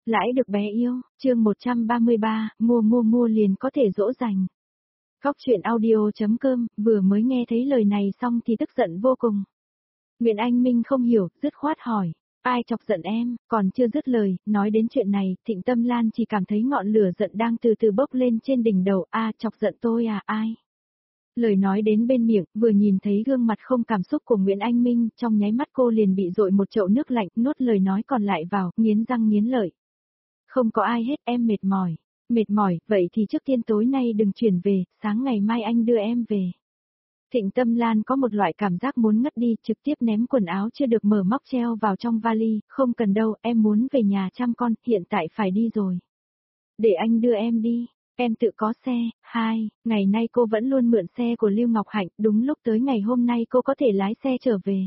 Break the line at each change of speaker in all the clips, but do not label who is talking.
Lãi được bé yêu, chương 133, mua liền có thể dỗ dành. Góc chuyện audio.com, vừa mới nghe thấy lời này xong thì tức giận vô cùng. Nguyễn Anh Minh không hiểu, dứt khoát hỏi, ai chọc giận em, còn chưa dứt lời, nói đến chuyện này, Thịnh Tâm Lan chỉ cảm thấy ngọn lửa giận đang từ từ bốc lên trên đỉnh đầu, chọc giận tôi à, ai? Lời nói đến bên miệng, vừa nhìn thấy gương mặt không cảm xúc của Nguyễn Anh Minh, trong nháy mắt cô liền bị dội một chậu nước lạnh, nuốt lời nói còn lại vào, nghiến răng nghiến lợi. Không có ai hết, em mệt mỏi. Mệt mỏi, vậy thì trước tiên tối nay đừng chuyển về, sáng ngày mai anh đưa em về. Thịnh Tâm Lan có một loại cảm giác muốn ngất đi, trực tiếp ném quần áo chưa được mở móc treo vào trong vali, không cần đâu, em muốn về nhà chăm con, hiện tại phải đi rồi. Để anh đưa em đi, em tự có xe. Ngày nay cô vẫn luôn mượn xe của Lưu Ngọc Hạnh, đúng lúc tới ngày hôm nay cô có thể lái xe trở về.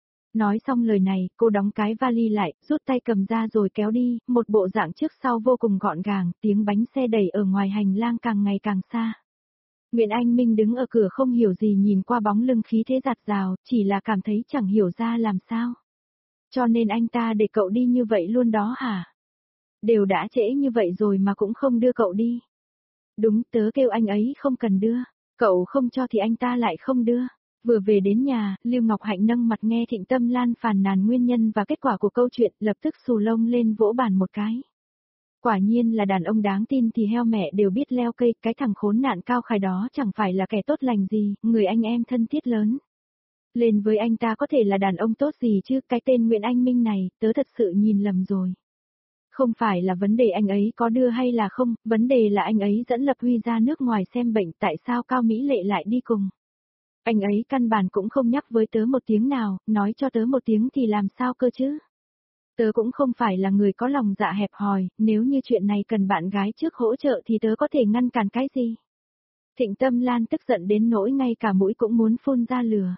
Nói xong lời này, cô đóng cái vali lại, rút tay cầm ra rồi kéo đi, một bộ dạng trước sau vô cùng gọn gàng, tiếng bánh xe đẩy ở ngoài hành lang càng ngày càng xa. Nguyễn Anh Minh đứng ở cửa không hiểu gì nhìn qua bóng lưng khí thế giạt rào, chỉ là cảm thấy chẳng hiểu ra làm sao. Cho nên anh ta để cậu đi như vậy luôn đó hả? Đều đã trễ như vậy rồi mà cũng không đưa cậu đi. Đúng, tớ kêu anh ấy không cần đưa, cậu không cho thì anh ta lại không đưa. Vừa về đến nhà, Lưu Ngọc Hạnh nâng mặt nghe Thịnh Tâm Lan phàn nàn nguyên nhân và kết quả của câu chuyện, lập tức xù lông lên vỗ bàn một cái. Quả nhiên là đàn ông đáng tin thì heo mẹ đều biết leo cây, cái thằng khốn nạn Cao Khải đó chẳng phải là kẻ tốt lành gì, người anh em thân thiết lớn. Lên với anh ta có thể là đàn ông tốt gì chứ, cái tên Nguyễn Anh Minh này, tớ thật sự nhìn lầm rồi. Không phải là vấn đề anh ấy có đưa hay là không, vấn đề là anh ấy dẫn Lập Huy ra nước ngoài xem bệnh, tại sao Cao Mỹ Lệ lại đi cùng. Anh ấy căn bản cũng không nhắc với tớ một tiếng nào, nói cho tớ một tiếng thì làm sao cơ chứ. Tớ cũng không phải là người có lòng dạ hẹp hòi, nếu như chuyện này cần bạn gái trước hỗ trợ thì tớ có thể ngăn cản cái gì. Thịnh Tâm Lan tức giận đến nỗi ngay cả mũi cũng muốn phun ra lửa.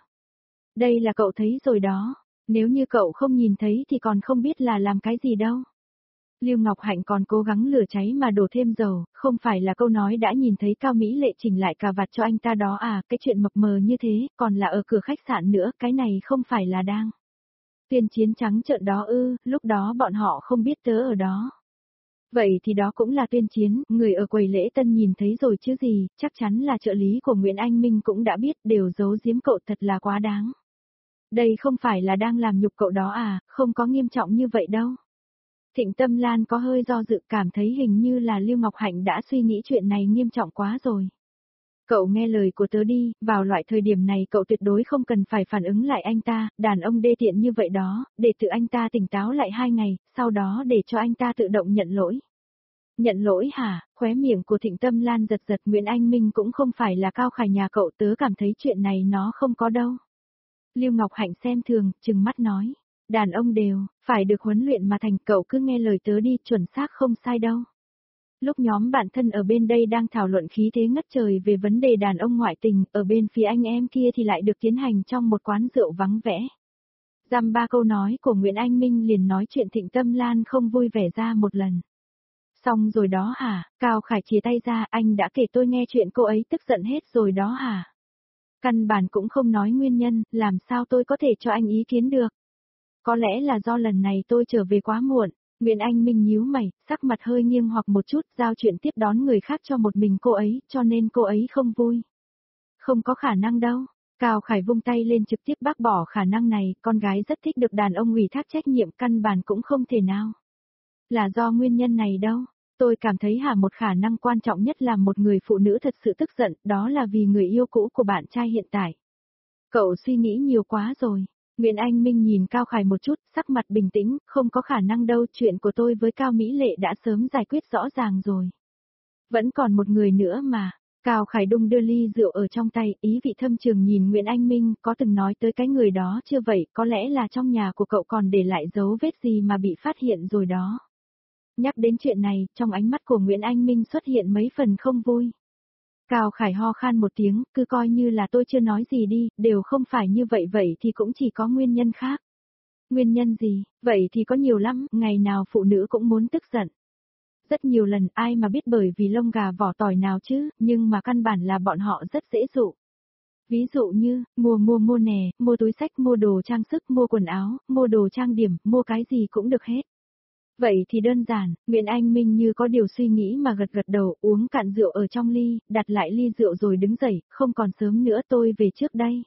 Đây là cậu thấy rồi đó, nếu như cậu không nhìn thấy thì còn không biết là làm cái gì đâu. Lưu Ngọc Hạnh còn cố gắng lửa cháy mà đổ thêm dầu, không phải là câu nói đã nhìn thấy Cao Mỹ Lệ chỉnh lại cà vạt cho anh ta đó à, cái chuyện mập mờ như thế, còn là ở cửa khách sạn nữa, cái này không phải là đang tuyên chiến trắng trợn đó ư, lúc đó bọn họ không biết tớ ở đó. Vậy thì đó cũng là tuyên chiến, người ở quầy lễ tân nhìn thấy rồi chứ gì, chắc chắn là trợ lý của Nguyễn Anh Minh cũng đã biết, đều giấu giếm cậu thật là quá đáng. Đây không phải là đang làm nhục cậu đó à, không có nghiêm trọng như vậy đâu. Thịnh Tâm Lan có hơi do dự, cảm thấy hình như là Lưu Ngọc Hạnh đã suy nghĩ chuyện này nghiêm trọng quá rồi. Cậu nghe lời của tớ đi, vào loại thời điểm này cậu tuyệt đối không cần phải phản ứng lại anh ta, đàn ông đê tiện như vậy đó, để tự anh ta tỉnh táo lại 2 ngày, sau đó để cho anh ta tự động nhận lỗi. Nhận lỗi hả? Khóe miệng của Thịnh Tâm Lan giật giật, Nguyễn Anh Minh cũng không phải là Cao Khải nhà cậu, tớ cảm thấy chuyện này nó không có đâu. Lưu Ngọc Hạnh xem thường, trừng mắt nói. Đàn ông đều, phải được huấn luyện mà thành, cậu cứ nghe lời tớ đi, chuẩn xác không sai đâu. Lúc nhóm bạn thân ở bên đây đang thảo luận khí thế ngất trời về vấn đề đàn ông ngoại tình, ở bên phía anh em kia thì lại được tiến hành trong một quán rượu vắng vẻ. Dăm ba câu nói của Nguyễn Anh Minh liền nói chuyện Thịnh Tâm Lan không vui vẻ ra một lần. Xong rồi đó hả, Cao Khải chia tay ra, anh đã kể tôi nghe chuyện cô ấy tức giận hết rồi đó hả. Căn bản cũng không nói nguyên nhân, làm sao tôi có thể cho anh ý kiến được. Có lẽ là do lần này tôi trở về quá muộn, Nguyễn Anh Minh nhíu mày, sắc mặt hơi nghiêng hoặc một chút, giao chuyện tiếp đón người khác cho một mình cô ấy, cho nên cô ấy không vui. Không có khả năng đâu. Cao Khải vung tay lên trực tiếp bác bỏ khả năng này, con gái rất thích được đàn ông ủy thác trách nhiệm, căn bản cũng không thể nào. Là do nguyên nhân này đâu. Tôi cảm thấy một khả năng quan trọng nhất là một người phụ nữ thật sự tức giận, đó là vì người yêu cũ của bạn trai hiện tại. Cậu suy nghĩ nhiều quá rồi. Nguyễn Anh Minh nhìn Cao Khải một chút, sắc mặt bình tĩnh, không có khả năng đâu, chuyện của tôi với Cao Mỹ Lệ đã sớm giải quyết rõ ràng rồi. Vẫn còn một người nữa mà. Cao Khải đung đưa ly rượu ở trong tay, ý vị thâm trường nhìn Nguyễn Anh Minh, có từng nói tới cái người đó chưa vậy, có lẽ là trong nhà của cậu còn để lại dấu vết gì mà bị phát hiện rồi đó. Nhắc đến chuyện này, trong ánh mắt của Nguyễn Anh Minh xuất hiện mấy phần không vui. Cao Khải ho khan một tiếng, cứ coi như là tôi chưa nói gì đi, đều không phải như vậy, vậy thì cũng chỉ có nguyên nhân khác. Nguyên nhân gì? Vậy thì có nhiều lắm, ngày nào phụ nữ cũng muốn tức giận. Rất nhiều lần, ai mà biết bởi vì lông gà vỏ tỏi nào chứ, nhưng mà căn bản là bọn họ rất dễ dụ. Ví dụ như, mua nè, mua túi xách, mua đồ trang sức, mua quần áo, mua đồ trang điểm, mua cái gì cũng được hết. Vậy thì đơn giản, Nguyễn Anh Minh như có điều suy nghĩ mà gật gật đầu, uống cạn rượu ở trong ly, đặt lại ly rượu rồi đứng dậy, không còn sớm nữa tôi về trước đây.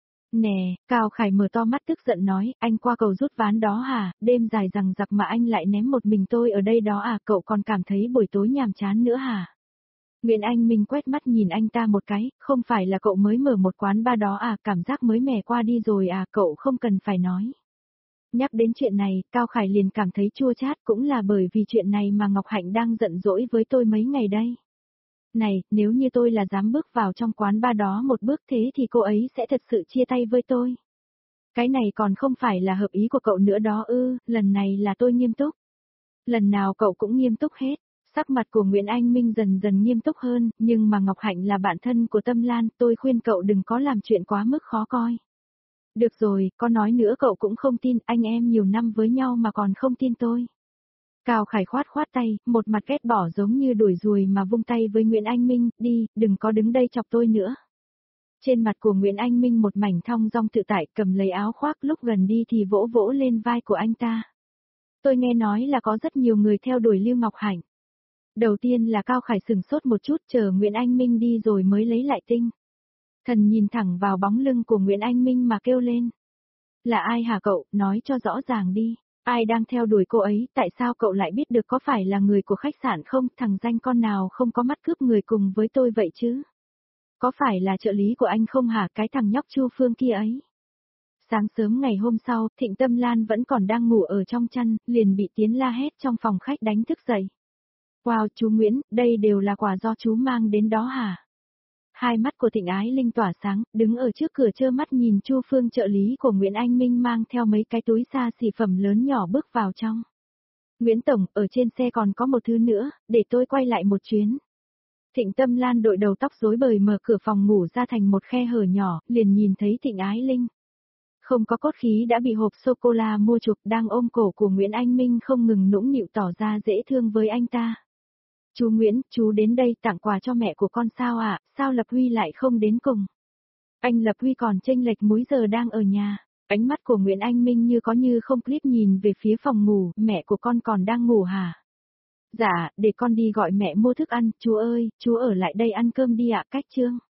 Nè, Cao Khải mở to mắt tức giận nói, anh qua cầu rút ván đó hả, đêm dài rằng giặc mà anh lại ném một mình tôi ở đây đó à, cậu còn cảm thấy buổi tối nhàm chán nữa hả? Nguyễn Anh Minh quét mắt nhìn anh ta một cái, không phải là cậu mới mở một quán bar đó à, cảm giác mới mẻ qua đi rồi à, cậu không cần phải nói. Nhắc đến chuyện này, Cao Khải liền cảm thấy chua chát, cũng là bởi vì chuyện này mà Ngọc Hạnh đang giận dỗi với tôi mấy ngày đây. Này, nếu như tôi là dám bước vào trong quán bar đó một bước thế thì cô ấy sẽ thật sự chia tay với tôi. Cái này còn không phải là hợp ý của cậu nữa đó ư, lần này là tôi nghiêm túc. Lần nào cậu cũng nghiêm túc hết. Sắc mặt của Nguyễn Anh Minh dần dần nghiêm túc hơn, nhưng mà Ngọc Hạnh là bạn thân của Tâm Lan, tôi khuyên cậu đừng có làm chuyện quá mức khó coi. Được rồi, có nói nữa cậu cũng không tin, anh em nhiều năm với nhau mà còn không tin tôi. Cao Khải khoát khoát tay, một mặt ghét bỏ giống như đuổi ruồi mà vung tay với Nguyễn Anh Minh, đi, đừng có đứng đây chọc tôi nữa. Trên mặt của Nguyễn Anh Minh một mảnh thong dong tự tại, cầm lấy áo khoác, lúc gần đi thì vỗ vỗ lên vai của anh ta. Tôi nghe nói là có rất nhiều người theo đuổi Lưu Ngọc Hạnh. Đầu tiên là Cao Khải sừng sốt một chút, chờ Nguyễn Anh Minh đi rồi mới lấy lại tinh thần, nhìn thẳng vào bóng lưng của Nguyễn Anh Minh mà kêu lên. Là ai hả cậu, nói cho rõ ràng đi, ai đang theo đuổi cô ấy, tại sao cậu lại biết được, có phải là người của khách sạn không, thằng danh con nào không có mắt cướp người cùng với tôi vậy chứ? Có phải là trợ lý của anh không hả, cái thằng nhóc Chu Phương kia ấy? Sáng sớm ngày hôm sau, Thịnh Tâm Lan vẫn còn đang ngủ ở trong chăn, liền bị Tiến la hét trong phòng khách đánh thức dậy. Wow, chú Nguyễn, đây đều là quà do chú mang đến đó hả? Hai mắt của Thịnh Ái Linh tỏa sáng, đứng ở trước cửa trơ mắt nhìn Chu Phương trợ lý của Nguyễn Anh Minh mang theo mấy cái túi xa xỉ phẩm lớn nhỏ bước vào trong. Nguyễn Tổng, ở trên xe còn có một thứ nữa, để tôi quay lại một chuyến. Thịnh Tâm Lan đội đầu tóc rối bời mở cửa phòng ngủ ra thành một khe hở nhỏ, liền nhìn thấy Thịnh Ái Linh. Không có cốt khí đã bị hộp sô-cô-la mua chuộc, đang ôm cổ của Nguyễn Anh Minh không ngừng nũng nịu tỏ ra dễ thương với anh ta. Chú Nguyễn, chú đến đây tặng quà cho mẹ của con sao ạ, sao Lập Huy lại không đến cùng? Anh Lập Huy còn chênh lệch múi giờ đang ở nhà. Ánh mắt của Nguyễn Anh Minh như có như không clip nhìn về phía phòng ngủ, mẹ của con còn đang ngủ hả? Dạ, để con đi gọi mẹ mua thức ăn, chú ơi, chú ở lại đây ăn cơm đi ạ, cách Trương.